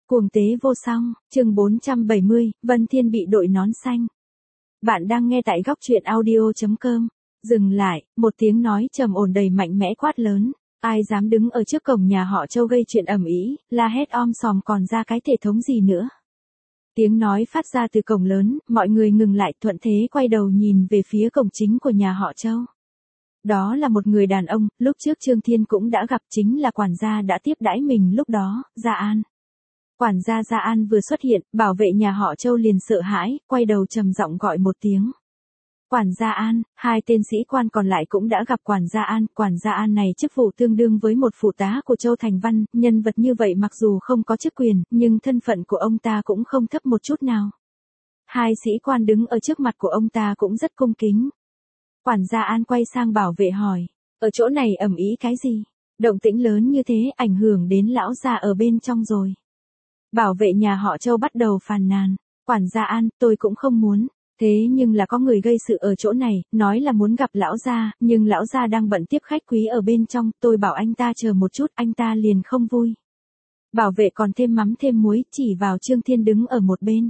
Cuồng tế vô song, chương 470, Vân Thiên bị đội nón xanh. Bạn đang nghe tại góc truyện audio.com. Dừng lại, một tiếng nói trầm ổn đầy mạnh mẽ quát lớn. Ai dám đứng ở trước cổng nhà họ Châu gây chuyện ầm ĩ, la hét om sòm còn ra cái thể thống gì nữa. Tiếng nói phát ra từ cổng lớn, mọi người ngừng lại thuận thế quay đầu nhìn về phía cổng chính của nhà họ Châu. Đó là một người đàn ông, lúc trước Trương Thiên cũng đã gặp, chính là quản gia đã tiếp đãi mình lúc đó, Gia An. Quản gia Gia An vừa xuất hiện, bảo vệ nhà họ Châu liền sợ hãi, quay đầu trầm giọng gọi một tiếng. Quản gia An, hai tên sĩ quan còn lại cũng đã gặp quản gia An này chức vụ tương đương với một phụ tá của Châu Thành Văn, nhân vật như vậy mặc dù không có chức quyền, nhưng thân phận của ông ta cũng không thấp một chút nào. Hai sĩ quan đứng ở trước mặt của ông ta cũng rất cung kính. Quản gia An quay sang bảo vệ hỏi, ở chỗ này ầm ĩ cái gì? Động tĩnh lớn như thế ảnh hưởng đến lão gia ở bên trong rồi. Bảo vệ nhà họ Châu bắt đầu phàn nàn, quản gia An, tôi cũng không muốn, thế nhưng là có người gây sự ở chỗ này, nói là muốn gặp lão gia, nhưng lão gia đang bận tiếp khách quý ở bên trong, tôi bảo anh ta chờ một chút, anh ta liền không vui. Bảo vệ còn thêm mắm thêm muối, chỉ vào Trương Thiên đứng ở một bên.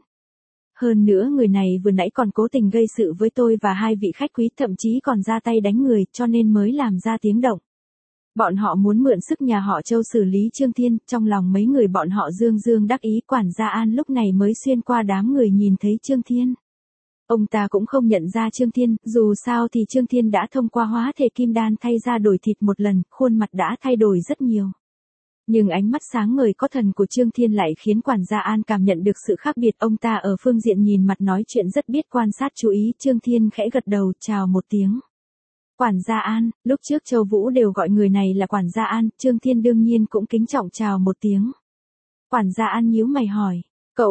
Hơn nữa người này vừa nãy còn cố tình gây sự với tôi và hai vị khách quý, thậm chí còn ra tay đánh người, cho nên mới làm ra tiếng động. Bọn họ muốn mượn sức nhà họ Châu xử lý Trương Thiên, trong lòng mấy người bọn họ dương dương đắc ý. Quản gia An lúc này mới xuyên qua đám người nhìn thấy Trương Thiên. Ông ta cũng không nhận ra Trương Thiên, dù sao thì Trương Thiên đã thông qua hóa thể kim đan thay ra đổi thịt một lần, khuôn mặt đã thay đổi rất nhiều. Nhưng ánh mắt sáng ngời có thần của Trương Thiên lại khiến quản gia An cảm nhận được sự khác biệt. Ông ta ở phương diện nhìn mặt nói chuyện rất biết quan sát chú ý. Trương Thiên khẽ gật đầu chào một tiếng. Quản gia An, lúc trước Châu Vũ đều gọi người này là quản gia An, Trương Thiên đương nhiên cũng kính trọng chào một tiếng. Quản gia An nhíu mày hỏi,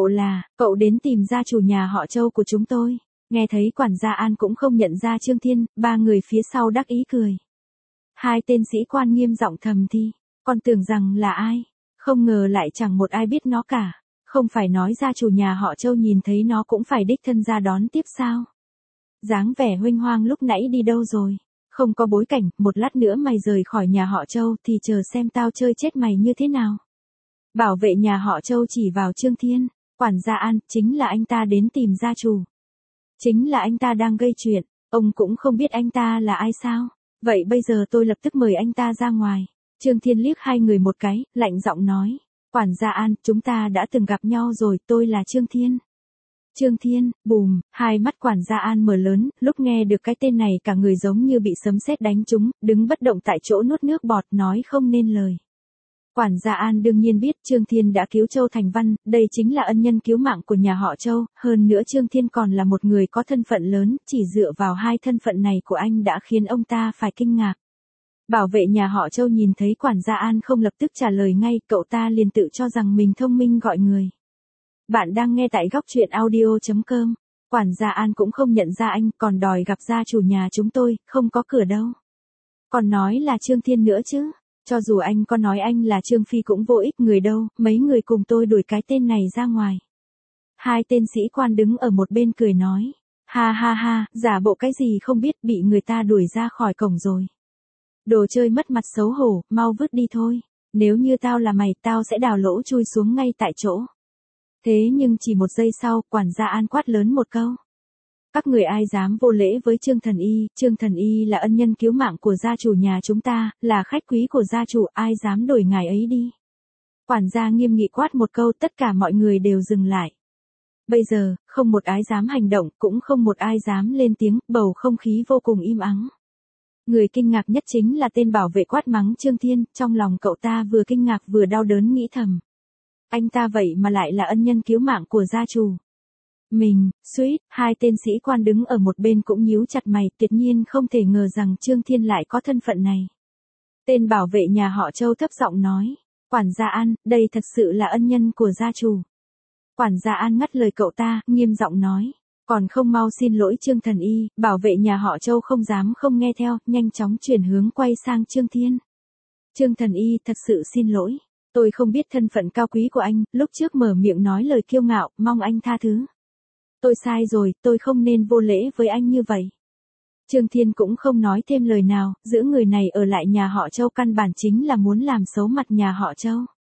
cậu đến tìm gia chủ nhà họ Châu của chúng tôi. Nghe thấy quản gia An cũng không nhận ra Trương Thiên, ba người phía sau đắc ý cười. Hai tên sĩ quan nghiêm giọng thầm thì, con tưởng rằng là ai, không ngờ lại chẳng một ai biết nó cả. Không phải nói gia chủ nhà họ Châu nhìn thấy nó cũng phải đích thân ra đón tiếp sao? Dáng vẻ huênh hoang lúc nãy đi đâu rồi? Không có bối cảnh, một lát nữa mày rời khỏi nhà họ Châu thì chờ xem tao chơi chết mày như thế nào. Bảo vệ nhà họ Châu chỉ vào Trương Thiên, quản gia An, chính là anh ta đến tìm gia chủ. Chính là anh ta đang gây chuyện, ông cũng không biết anh ta là ai sao? Vậy bây giờ tôi lập tức mời anh ta ra ngoài. Trương Thiên liếc hai người một cái, lạnh giọng nói, quản gia An, chúng ta đã từng gặp nhau rồi, tôi là Trương Thiên. Trương Thiên, bùm, hai mắt quản gia An mở lớn, lúc nghe được cái tên này cả người giống như bị sấm sét đánh trúng, đứng bất động tại chỗ nuốt nước bọt nói không nên lời. Quản gia An đương nhiên biết Trương Thiên đã cứu Châu Thành Văn, đây chính là ân nhân cứu mạng của nhà họ Châu, hơn nữa Trương Thiên còn là một người có thân phận lớn, chỉ dựa vào hai thân phận này của anh đã khiến ông ta phải kinh ngạc. Bảo vệ nhà họ Châu nhìn thấy quản gia An không lập tức trả lời ngay, cậu ta liền tự cho rằng mình thông minh gọi người. Bạn đang nghe tại góc truyện audio.com. Quản gia An cũng không nhận ra anh, còn đòi gặp gia chủ nhà chúng tôi, không có cửa đâu. Còn nói là Trương Thiên nữa chứ. Cho dù anh có nói anh là Trương Phi cũng vô ích, người đâu, mấy người cùng tôi đuổi cái tên này ra ngoài. Hai tên sĩ quan đứng ở một bên cười nói. Ha ha ha, giả bộ cái gì không biết, bị người ta đuổi ra khỏi cổng rồi. Đồ chơi mất mặt xấu hổ, mau vứt đi thôi. Nếu như tao là mày, tao sẽ đào lỗ chui xuống ngay tại chỗ. Thế nhưng chỉ một giây sau, quản gia An quát lớn một câu. Các người ai dám vô lễ với Trương Thần Y là ân nhân cứu mạng của gia chủ nhà chúng ta, là khách quý của gia chủ, ai dám đuổi ngài ấy đi. Quản gia nghiêm nghị quát một câu, tất cả mọi người đều dừng lại. Bây giờ, không một ai dám hành động, cũng không một ai dám lên tiếng, bầu không khí vô cùng im ắng. Người kinh ngạc nhất chính là tên bảo vệ quát mắng Trương Thiên, trong lòng cậu ta vừa kinh ngạc vừa đau đớn nghĩ thầm. Anh ta vậy mà lại là ân nhân cứu mạng của gia chủ. Mình, suýt, hai tên sĩ quan đứng ở một bên cũng nhíu chặt mày, tuyệt nhiên không thể ngờ rằng Trương Thiên lại có thân phận này. Tên bảo vệ nhà họ Châu thấp giọng nói, quản gia An, đây thật sự là ân nhân của gia chủ. Quản gia An ngắt lời cậu ta, nghiêm giọng nói, còn không mau xin lỗi Trương Thần Y. Bảo vệ nhà họ Châu không dám không nghe theo, nhanh chóng chuyển hướng quay sang Trương Thiên. Trương Thần Y, thật sự xin lỗi. Tôi không biết thân phận cao quý của anh, lúc trước mở miệng nói lời kiêu ngạo, mong anh tha thứ. Tôi sai rồi, tôi không nên vô lễ với anh như vậy. Trương Thiên cũng không nói thêm lời nào, giữ người này ở lại nhà họ Châu căn bản chính là muốn làm xấu mặt nhà họ Châu.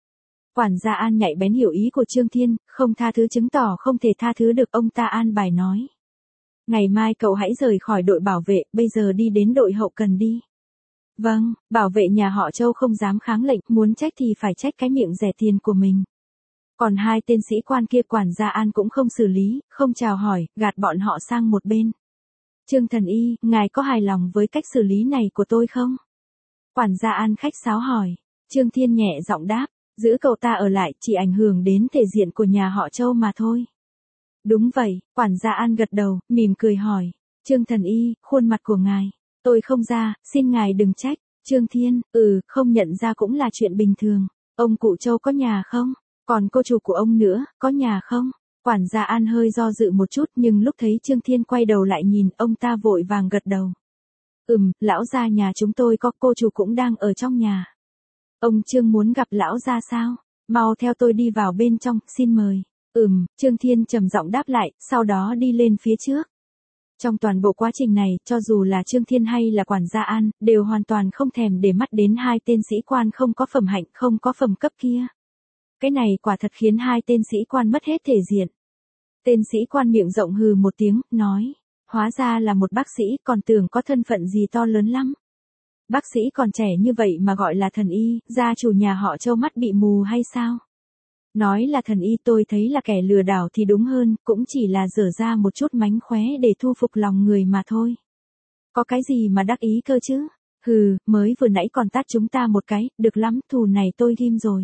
Quản gia An nhạy bén hiểu ý của Trương Thiên, không tha thứ chứng tỏ không thể tha thứ được, ông ta an bài nói. Ngày mai cậu hãy rời khỏi đội bảo vệ, bây giờ đi đến đội hậu cần đi. Vâng, bảo vệ nhà họ Châu không dám kháng lệnh, muốn trách thì phải trách cái miệng rẻ tiền của mình. Còn hai tên sĩ quan kia quản gia An cũng không xử lý, không chào hỏi, gạt bọn họ sang một bên. Trương Thần Y, ngài có hài lòng với cách xử lý này của tôi không? Quản gia An khách sáo hỏi. Trương Thiên nhẹ giọng đáp, giữ cậu ta ở lại chỉ ảnh hưởng đến thể diện của nhà họ Châu mà thôi. Đúng vậy, quản gia An gật đầu, mỉm cười hỏi. Trương Thần Y, khuôn mặt của ngài. Tôi không ra, xin ngài đừng trách. Trương Thiên, không nhận ra cũng là chuyện bình thường. Ông cụ Châu có nhà không? Còn cô chủ của ông nữa, có nhà không? Quản gia An hơi do dự một chút nhưng lúc thấy Trương Thiên quay đầu lại nhìn, ông ta vội vàng gật đầu. Lão gia nhà chúng tôi có, cô chủ cũng đang ở trong nhà. Ông Trương muốn gặp lão gia sao? Mau theo tôi đi vào bên trong, xin mời. Trương Thiên trầm giọng đáp lại, sau đó đi lên phía trước. Trong toàn bộ quá trình này, cho dù là Trương Thiên hay là quản gia An, đều hoàn toàn không thèm để mắt đến hai tên sĩ quan không có phẩm hạnh, không có phẩm cấp kia. Cái này quả thật khiến hai tên sĩ quan mất hết thể diện. Tên sĩ quan miệng rộng hừ một tiếng, nói. Hóa ra là một bác sĩ, còn tưởng có thân phận gì to lớn lắm. Bác sĩ còn trẻ như vậy mà gọi là thần y, gia chủ nhà họ Châu mắt bị mù hay sao? Nói là thần y tôi thấy là kẻ lừa đảo thì đúng hơn, cũng chỉ là dở ra một chút mánh khóe để thu phục lòng người mà thôi. Có cái gì mà đắc ý cơ chứ? Mới vừa nãy còn tát chúng ta một cái, được lắm, thù này tôi ghim rồi.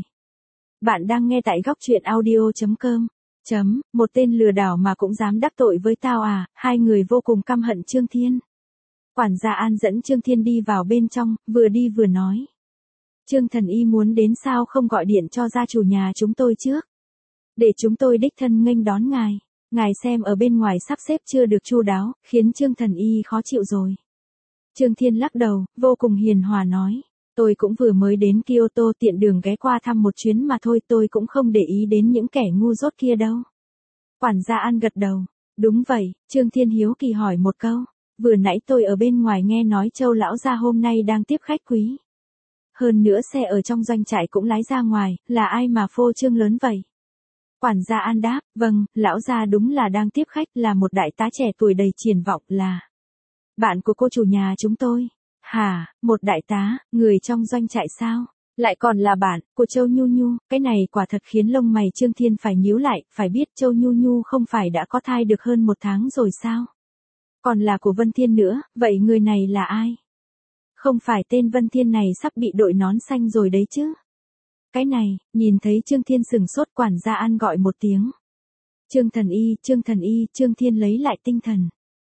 Bạn đang nghe tại góc truyện audio.com. Một tên lừa đảo mà cũng dám đắc tội với tao à? Hai người vô cùng căm hận Trương Thiên. Quản gia An dẫn Trương Thiên đi vào bên trong, vừa đi vừa nói. Trương Thần Y muốn đến sao không gọi điện cho gia chủ nhà chúng tôi trước? Để chúng tôi đích thân nghênh đón ngài. Ngài xem ở bên ngoài sắp xếp chưa được chu đáo, khiến Trương Thần Y khó chịu rồi. Trương Thiên lắc đầu, vô cùng hiền hòa nói. Tôi cũng vừa mới đến Kyoto, tiện đường ghé qua thăm một chuyến mà thôi, tôi cũng không để ý đến những kẻ ngu dốt kia đâu. Quản gia An gật đầu. Đúng vậy, Trương Thiên hiếu kỳ hỏi một câu. Vừa nãy tôi ở bên ngoài nghe nói Châu lão gia hôm nay đang tiếp khách quý. Hơn nữa xe ở trong doanh trại cũng lái ra ngoài, là ai mà phô trương lớn vậy? Quản gia An đáp, vâng, lão gia đúng là đang tiếp khách, là một đại tá trẻ tuổi đầy triển vọng, là bạn của cô chủ nhà chúng tôi. Hả, một đại tá, người trong doanh trại sao? Lại còn là bạn của Châu Nhu Nhu, cái này quả thật khiến lông mày Trương Thiên phải nhíu lại, phải biết Châu Nhu Nhu không phải đã có thai được hơn một tháng rồi sao? Còn là của Vân Thiên nữa, vậy người này là ai? Không phải tên Vân Thiên này sắp bị đội nón xanh rồi đấy chứ? Cái này, nhìn thấy Trương Thiên sừng sốt, quản gia An gọi một tiếng. Trương Thần Y, Trương Thần Y, Trương Thiên lấy lại tinh thần.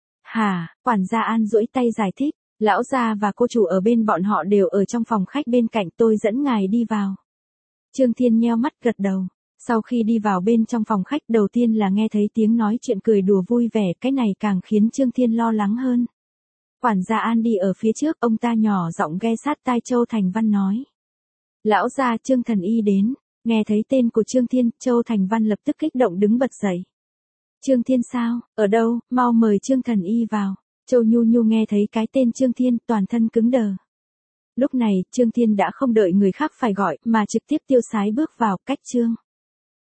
Hả, quản gia An duỗi tay giải thích, lão gia và cô chủ ở bên bọn họ đều ở trong phòng khách bên cạnh, tôi dẫn ngài đi vào. Trương Thiên nheo mắt gật đầu. Sau khi đi vào bên trong phòng khách, đầu tiên là nghe thấy tiếng nói chuyện cười đùa vui vẻ, cái này càng khiến Trương Thiên lo lắng hơn. Quản gia An đi ở phía trước, ông ta nhỏ giọng ghe sát tai Châu Thành Văn nói. Lão gia, Trương Thần Y đến. Nghe thấy tên của Trương Thiên, Châu Thành Văn lập tức kích động đứng bật dậy. Trương Thiên sao, ở đâu, mau mời Trương Thần Y vào. Châu Nhu Nhu nghe thấy cái tên Trương Thiên, toàn thân cứng đờ. Lúc này, Trương Thiên đã không đợi người khác phải gọi, mà trực tiếp tiêu sái bước vào, cách Trương